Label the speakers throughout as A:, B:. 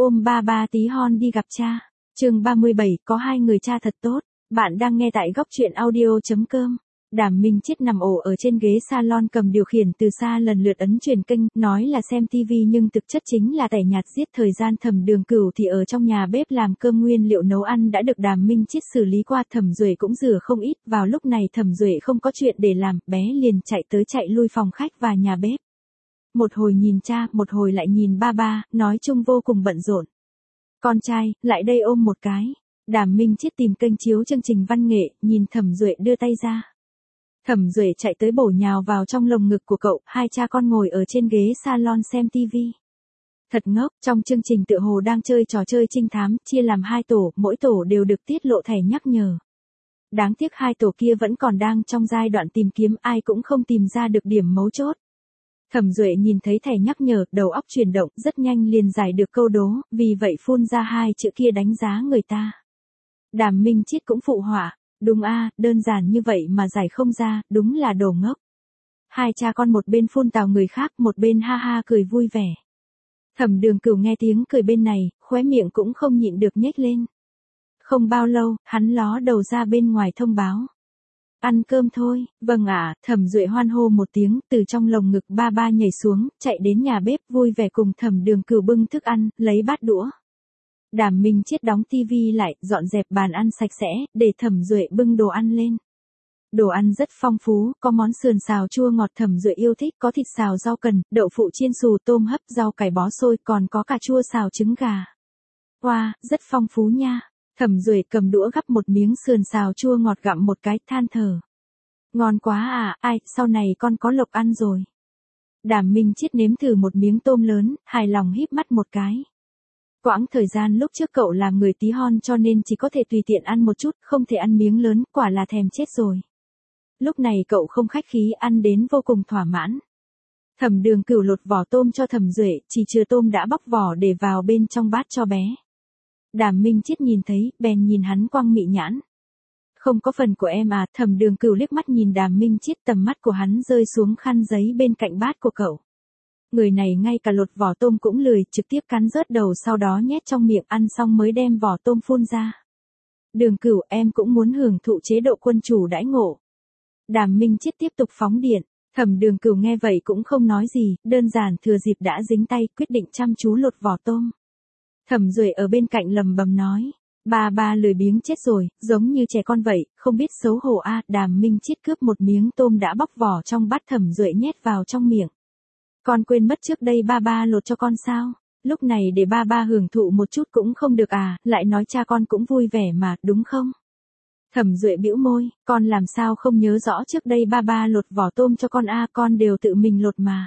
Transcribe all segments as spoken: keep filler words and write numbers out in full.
A: ôm ba ba tí hon đi gặp cha. Chương ba mươi bảy, có hai người cha thật tốt. Bạn đang nghe tại góc truyện audio chấm com. Đàm Minh Chiết nằm ổ ở trên ghế salon cầm điều khiển từ xa lần lượt ấn chuyển kênh, nói là xem tivi nhưng thực chất chính là tẻ nhạt giết thời gian. Thẩm Đường Cửu thì ở trong nhà bếp làm cơm, nguyên liệu nấu ăn đã được Đàm Minh Chiết xử lý qua, Thẩm Duệ cũng rửa không ít. Vào lúc này Thẩm Duệ không có chuyện để làm, bé liền chạy tới chạy lui phòng khách và nhà bếp. Một hồi nhìn cha, một hồi lại nhìn ba ba, nói chung vô cùng bận rộn. Con trai, lại đây ôm một cái. Đàm Minh Chiết tìm kênh chiếu chương trình văn nghệ, nhìn Thẩm Duệ đưa tay ra. Thẩm Duệ chạy tới bổ nhào vào trong lồng ngực của cậu, hai cha con ngồi ở trên ghế salon xem tivi. Thật ngốc, trong chương trình tựa hồ đang chơi trò chơi trinh thám, chia làm hai tổ, mỗi tổ đều được tiết lộ thẻ nhắc nhở. Đáng tiếc hai tổ kia vẫn còn đang trong giai đoạn tìm kiếm, ai cũng không tìm ra được điểm mấu chốt. Thẩm Duệ nhìn thấy thẻ nhắc nhở, đầu óc chuyển động, rất nhanh liền giải được câu đố, vì vậy phun ra hai chữ kia đánh giá người ta. Đàm Minh Chiết cũng phụ họa, đúng a, đơn giản như vậy mà giải không ra, đúng là đồ ngốc. Hai cha con một bên phun tào người khác, một bên ha ha cười vui vẻ. Thẩm Đường Cửu nghe tiếng cười bên này, khóe miệng cũng không nhịn được nhếch lên. Không bao lâu, hắn ló đầu ra bên ngoài thông báo. Ăn cơm thôi, vâng ạ, Thẩm Duệ hoan hô một tiếng, từ trong lồng ngực ba ba nhảy xuống, chạy đến nhà bếp vui vẻ cùng Thẩm Đường Cửu bưng thức ăn, lấy bát đũa. Đàm Minh Chiết đóng tivi lại, dọn dẹp bàn ăn sạch sẽ, để Thẩm Duệ bưng đồ ăn lên. Đồ ăn rất phong phú, có món sườn xào chua ngọt Thẩm Duệ yêu thích, có thịt xào rau cần, đậu phụ chiên xù, tôm hấp, rau cải bó xôi, còn có cà chua xào trứng gà. Wow, rất phong phú nha. Thẩm Duệ cầm đũa gắp một miếng sườn xào chua ngọt gặm một cái, than thở. Ngon quá à, ai, sau này con có lộc ăn rồi. Đàm Minh Chiết nếm thử một miếng tôm lớn, hài lòng híp mắt một cái. Quãng thời gian lúc trước cậu làm người tí hon cho nên chỉ có thể tùy tiện ăn một chút, không thể ăn miếng lớn, quả là thèm chết rồi. Lúc này cậu không khách khí, ăn đến vô cùng thỏa mãn. Thẩm Đường Cửu lột vỏ tôm cho Thẩm Duệ, chỉ chừa tôm đã bóc vỏ để vào bên trong bát cho bé. Đàm Minh Chiết nhìn thấy, bèn nhìn hắn quăng mị nhãn. Không có phần của em à, Thẩm Đường Cửu liếc mắt nhìn Đàm Minh Chiết, tầm mắt của hắn rơi xuống khăn giấy bên cạnh bát của cậu. Người này ngay cả lột vỏ tôm cũng lười, trực tiếp cắn rớt đầu sau đó nhét trong miệng, ăn xong mới đem vỏ tôm phun ra. Đường Cửu, em cũng muốn hưởng thụ chế độ quân chủ đãi ngộ. Đàm Minh Chiết tiếp tục phóng điện. Thẩm Đường Cửu nghe vậy cũng không nói gì, đơn giản thừa dịp đã dính tay, quyết định chăm chú lột vỏ tôm. Thẩm Duệ ở bên cạnh lầm bầm nói, ba ba lười biếng chết rồi, giống như trẻ con vậy, không biết xấu hổ a. À. Đàm Minh Chiết cướp một miếng tôm đã bóc vỏ trong bát Thẩm Duệ nhét vào trong miệng. Con quên mất trước đây ba ba lột cho con sao? Lúc này để ba ba hưởng thụ một chút cũng không được à, lại nói cha con cũng vui vẻ mà, đúng không? Thẩm Duệ bĩu môi, con làm sao không nhớ rõ trước đây ba ba lột vỏ tôm cho con a, à, con đều tự mình lột mà.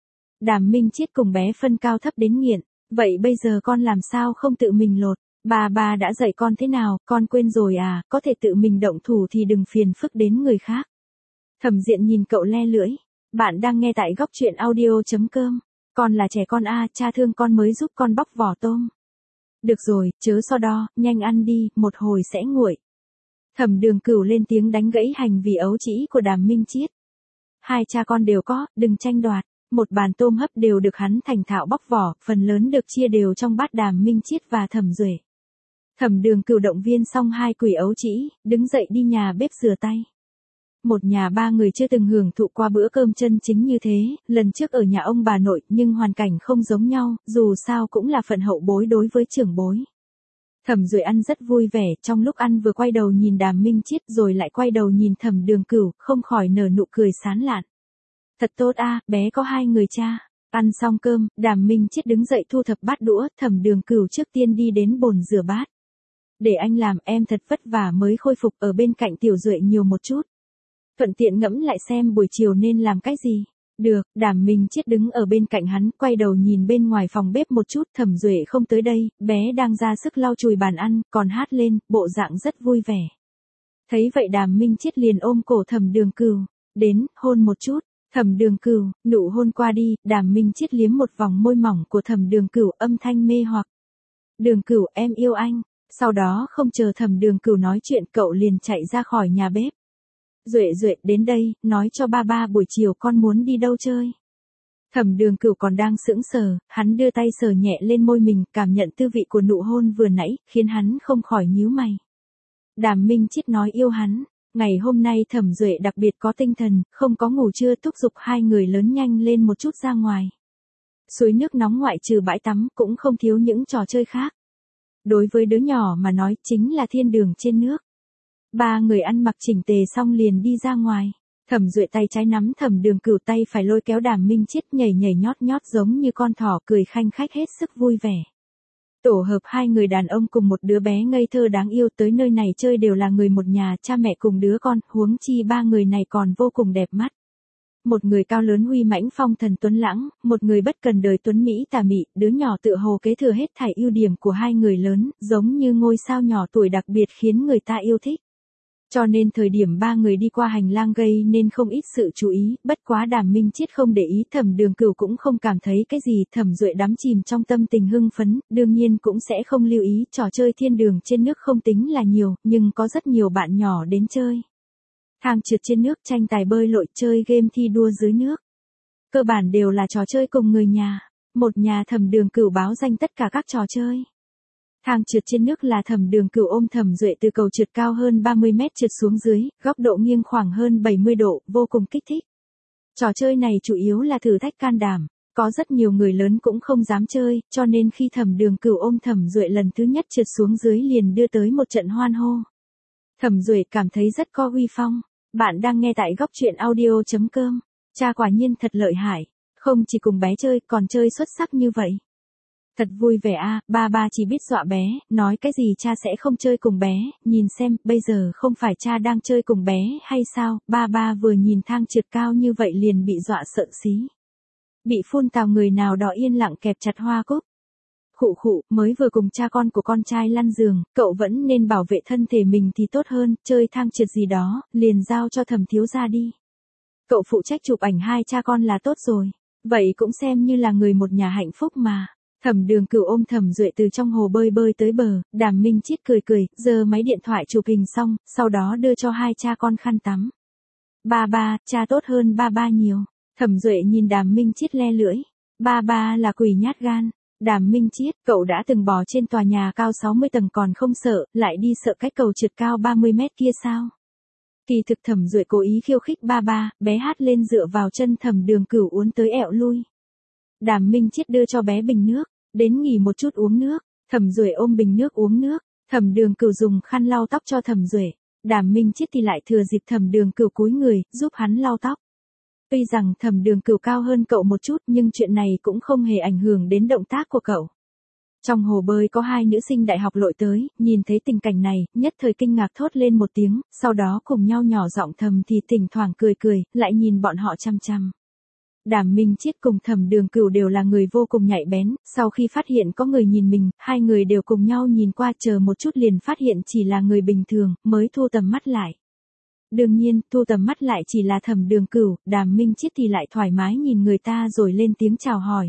A: Đàm Minh Chiết cùng bé phân cao thấp đến nghiện, vậy bây giờ con làm sao không tự mình lột? Ba ba đã dạy con thế nào, con quên rồi à, có thể tự mình động thủ thì đừng phiền phức đến người khác. Thẩm Diện nhìn cậu le lưỡi. Bạn đang nghe tại góc truyện audio chấm com. Con là trẻ con a, à, cha thương con mới giúp con bóc vỏ tôm. Được rồi, chớ so đo, nhanh ăn đi, một hồi sẽ nguội. Thẩm Đường Cửu lên tiếng đánh gãy hành vi ấu trĩ của Đàm Minh Chiết. Hai cha con đều có, đừng tranh đoạt. Một bàn tôm hấp đều được hắn thành thạo bóc vỏ, phần lớn được chia đều trong bát Đàm Minh Chiết và Thẩm Duệ. Thẩm Đường Cửu động viên xong hai quỷ ấu trĩ, đứng dậy đi nhà bếp rửa tay. Một nhà ba người chưa từng hưởng thụ qua bữa cơm chân chính như thế, lần trước ở nhà ông bà nội, nhưng hoàn cảnh không giống nhau, dù sao cũng là phận hậu bối đối với trưởng bối. Thẩm Duệ ăn rất vui vẻ, trong lúc ăn vừa quay đầu nhìn Đàm Minh Chiết rồi lại quay đầu nhìn Thẩm Đường Cửu, không khỏi nở nụ cười sán lạn. Thật tốt a, à, bé có hai người cha. Ăn xong cơm, Đàm Minh Chiết đứng dậy thu thập bát đũa, Thẩm Đường Cửu trước tiên đi đến bồn rửa bát. Để anh làm, em thật vất vả mới khôi phục, ở bên cạnh Tiểu Duệ nhiều một chút. Thuận tiện ngẫm lại xem buổi chiều nên làm cái gì. Được, Đàm Minh Chiết đứng ở bên cạnh hắn, quay đầu nhìn bên ngoài phòng bếp một chút, Thẩm Duệ không tới đây, bé đang ra sức lau chùi bàn ăn, còn hát lên, bộ dạng rất vui vẻ. Thấy vậy Đàm Minh Chiết liền ôm cổ Thẩm Đường Cửu, đến, hôn một chút. Thẩm Đường Cửu, nụ hôn qua đi, Đàm Minh Chiết liếm một vòng môi mỏng của Thẩm Đường Cửu, âm thanh mê hoặc. Đường Cửu, em yêu anh. Sau đó không chờ Thẩm Đường Cửu nói chuyện, cậu liền chạy ra khỏi nhà bếp. Duệ Duệ, đến đây, nói cho ba ba buổi chiều con muốn đi đâu chơi. Thẩm Đường Cửu còn đang sững sờ, hắn đưa tay sờ nhẹ lên môi mình, cảm nhận tư vị của nụ hôn vừa nãy, khiến hắn không khỏi nhíu mày. Đàm Minh Chiết nói yêu hắn, ngày hôm nay Thẩm Duệ đặc biệt có tinh thần, không có ngủ trưa, thúc giục hai người lớn nhanh lên một chút ra ngoài. Suối nước nóng ngoại trừ bãi tắm cũng không thiếu những trò chơi khác. Đối với đứa nhỏ mà nói chính là thiên đường trên nước. Ba người ăn mặc chỉnh tề xong liền đi ra ngoài. Thẩm Duệ tay trái nắm Thẩm Đường Cửu, tay phải lôi kéo Đàm Minh Chiết, nhảy nhảy nhót nhót giống như con thỏ, cười khanh khách hết sức vui vẻ. Tổ hợp hai người đàn ông cùng một đứa bé ngây thơ đáng yêu tới nơi này chơi đều là người một nhà, cha mẹ cùng đứa con, huống chi ba người này còn vô cùng đẹp mắt. Một người cao lớn huy mãnh phong thần tuấn lãng, một người bất cần đời tuấn mỹ tà mị, đứa nhỏ tựa hồ kế thừa hết thảy ưu điểm của hai người lớn, giống như ngôi sao nhỏ tuổi đặc biệt khiến người ta yêu thích. Cho nên thời điểm ba người đi qua hành lang gây nên không ít sự chú ý, bất quá Đàm Minh Chiết không để ý, Thẩm Đường Cửu cũng không cảm thấy cái gì, Thẩm Duệ đắm chìm trong tâm tình hưng phấn, đương nhiên cũng sẽ không lưu ý, trò chơi thiên đường trên nước không tính là nhiều, nhưng có rất nhiều bạn nhỏ đến chơi. Thang trượt trên nước, tranh tài bơi lội, chơi game thi đua dưới nước. Cơ bản đều là trò chơi cùng người nhà, một nhà Thẩm Đường Cửu báo danh tất cả các trò chơi. Thang trượt trên nước là Thẩm Đường Cửu ôm Thẩm Duệ từ cầu trượt cao hơn ba mươi mét trượt xuống dưới, góc độ nghiêng khoảng hơn bảy mươi độ, vô cùng kích thích. Trò chơi này chủ yếu là thử thách can đảm, có rất nhiều người lớn cũng không dám chơi, cho nên khi Thẩm Đường Cửu ôm Thẩm Duệ lần thứ nhất trượt xuống dưới liền đưa tới một trận hoan hô. Thẩm Duệ cảm thấy rất có uy phong. Bạn đang nghe tại góc truyện audio chấm com. Cha quả nhiên thật lợi hại, không chỉ cùng bé chơi còn chơi xuất sắc như vậy. Thật vui vẻ a, à, ba ba chỉ biết dọa bé, nói cái gì cha sẽ không chơi cùng bé, nhìn xem, bây giờ không phải cha đang chơi cùng bé hay sao, ba ba vừa nhìn thang trượt cao như vậy liền bị dọa sợ xí. Bị phun tào người nào đó yên lặng kẹp chặt hoa cúc. Khụ khụ, mới vừa cùng cha con của con trai lăn giường, cậu vẫn nên bảo vệ thân thể mình thì tốt hơn, chơi thang trượt gì đó, liền giao cho Thẩm thiếu gia đi. Cậu phụ trách chụp ảnh hai cha con là tốt rồi, vậy cũng xem như là người một nhà hạnh phúc mà. Thẩm Đường Cửu ôm Thẩm Duệ từ trong hồ bơi bơi tới bờ, Đàm Minh Chiết cười cười, giơ máy điện thoại chụp hình xong, sau đó đưa cho hai cha con khăn tắm. Ba ba, cha tốt hơn ba ba nhiều. Thẩm Duệ nhìn Đàm Minh Chiết le lưỡi. Ba ba là quỷ nhát gan. Đàm Minh Chiết, cậu đã từng bò trên tòa nhà cao sáu mươi tầng còn không sợ, lại đi sợ cái cầu trượt cao ba mươi mét kia sao? Kỳ thực Thẩm Duệ cố ý khiêu khích ba ba, bé hát lên dựa vào chân Thẩm Đường Cửu uốn tới ẹo lui. Đàm Minh Chiết đưa cho bé bình nước, đến nghỉ một chút uống nước. Thẩm Duệ ôm bình nước uống nước, Thẩm Đường Cửu dùng khăn lau tóc cho Thẩm Duệ. Đàm Minh Chiết thì lại thừa dịp Thẩm Đường Cửu cúi người, giúp hắn lau tóc. Tuy rằng Thẩm Đường Cửu cao hơn cậu một chút nhưng chuyện này cũng không hề ảnh hưởng đến động tác của cậu. Trong hồ bơi có hai nữ sinh đại học lội tới, nhìn thấy tình cảnh này, nhất thời kinh ngạc thốt lên một tiếng, sau đó cùng nhau nhỏ giọng thầm thì thỉnh thoảng cười cười, lại nhìn bọn họ chăm chăm. Đàm Minh Chiết cùng Thẩm Đường Cửu đều là người vô cùng nhạy bén, sau khi phát hiện có người nhìn mình, hai người đều cùng nhau nhìn qua, chờ một chút liền phát hiện chỉ là người bình thường, mới thu tầm mắt lại. Đương nhiên, thu tầm mắt lại chỉ là Thẩm Đường Cửu, Đàm Minh Chiết thì lại thoải mái nhìn người ta rồi lên tiếng chào hỏi.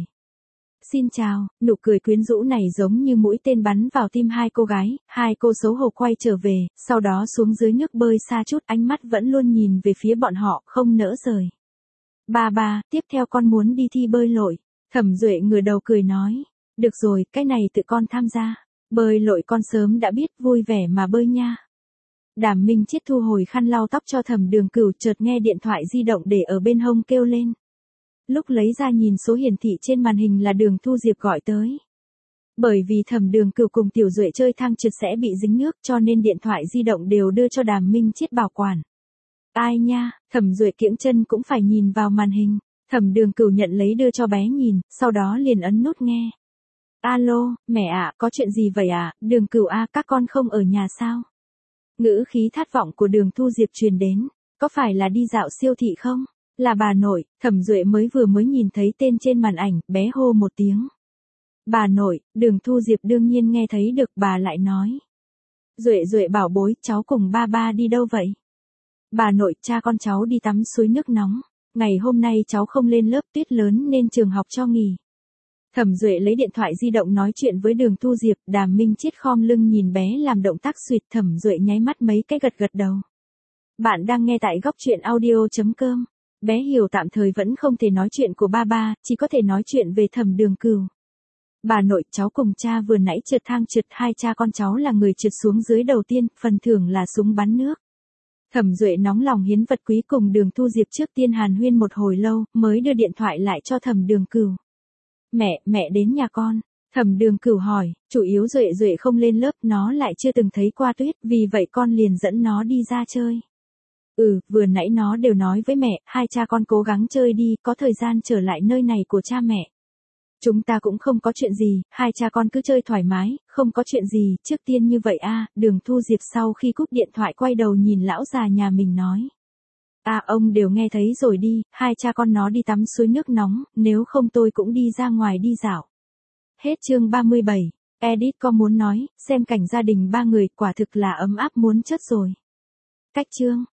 A: Xin chào, nụ cười quyến rũ này giống như mũi tên bắn vào tim hai cô gái, hai cô xấu hổ quay trở về, sau đó xuống dưới nước bơi xa chút, ánh mắt vẫn luôn nhìn về phía bọn họ, không nỡ rời. Ba ba, tiếp theo con muốn đi thi bơi lội. Thẩm Duệ ngửa đầu cười nói. Được rồi, cái này tự con tham gia. Bơi lội con sớm đã biết, vui vẻ mà bơi nha. Đàm Minh Chiết thu hồi khăn lau tóc cho Thẩm Đường Cửu, chợt nghe điện thoại di động để ở bên hông kêu lên. Lúc lấy ra nhìn số hiển thị trên màn hình là Đường Thu Diệp gọi tới. Bởi vì Thẩm Đường Cửu cùng Tiểu Duệ chơi thang trượt sẽ bị dính nước cho nên điện thoại di động đều đưa cho Đàm Minh Chiết bảo quản. Ai nha, Thẩm Duệ kiễng chân cũng phải nhìn vào màn hình. Thẩm Đường Cửu nhận lấy đưa cho bé nhìn, sau đó liền ấn nút nghe. Alo, mẹ ạ, có chuyện gì vậy ạ? À? Đường Cửu a, các con không ở nhà sao? Ngữ khí thất vọng của Đường Thu Diệp truyền đến. Có phải là đi dạo siêu thị không? Là bà nội. Thẩm Duệ mới vừa mới nhìn thấy tên trên màn ảnh, bé hô một tiếng. Bà nội. Đường Thu Diệp đương nhiên nghe thấy được, bà lại nói. Duệ Duệ bảo bối, cháu cùng ba ba đi đâu vậy? Bà nội, cha con cháu đi tắm suối nước nóng. Ngày hôm nay cháu không lên lớp, tuyết lớn nên trường học cho nghỉ. Thẩm Duệ lấy điện thoại di động nói chuyện với Đường Thu Diệp, Đàm Minh Chiết khom lưng nhìn bé làm động tác suyệt, Thẩm Duệ nháy mắt mấy cái gật gật đầu. Bạn đang nghe tại góc truyện audio chấm com. Bé Hiểu tạm thời vẫn không thể nói chuyện của ba ba, chỉ có thể nói chuyện về Thẩm Đường Cửu. Bà nội, cháu cùng cha vừa nãy trượt thang trượt, hai cha con cháu là người trượt xuống dưới đầu tiên, phần thưởng là súng bắn nước. Thẩm Duệ nóng lòng hiến vật quý cùng Đường Thu Diệp trước tiên hàn huyên một hồi lâu, mới đưa điện thoại lại cho Thẩm Đường Cửu. Mẹ, mẹ đến nhà con. Thẩm Đường Cửu hỏi, chủ yếu Duệ Duệ không lên lớp, nó lại chưa từng thấy qua tuyết, vì vậy con liền dẫn nó đi ra chơi. Ừ, vừa nãy nó đều nói với mẹ, hai cha con cố gắng chơi đi, có thời gian trở lại nơi này của cha mẹ. Chúng ta cũng không có chuyện gì, hai cha con cứ chơi thoải mái, không có chuyện gì, trước tiên như vậy a. Đường Thu Diệp sau khi cúp điện thoại quay đầu nhìn lão già nhà mình nói. À, ông đều nghe thấy rồi đi, hai cha con nó đi tắm suối nước nóng, nếu không tôi cũng đi ra ngoài đi dạo. Hết chương ba mươi bảy, edit có muốn nói, xem cảnh gia đình ba người quả thực là ấm áp muốn chất rồi. Cách chương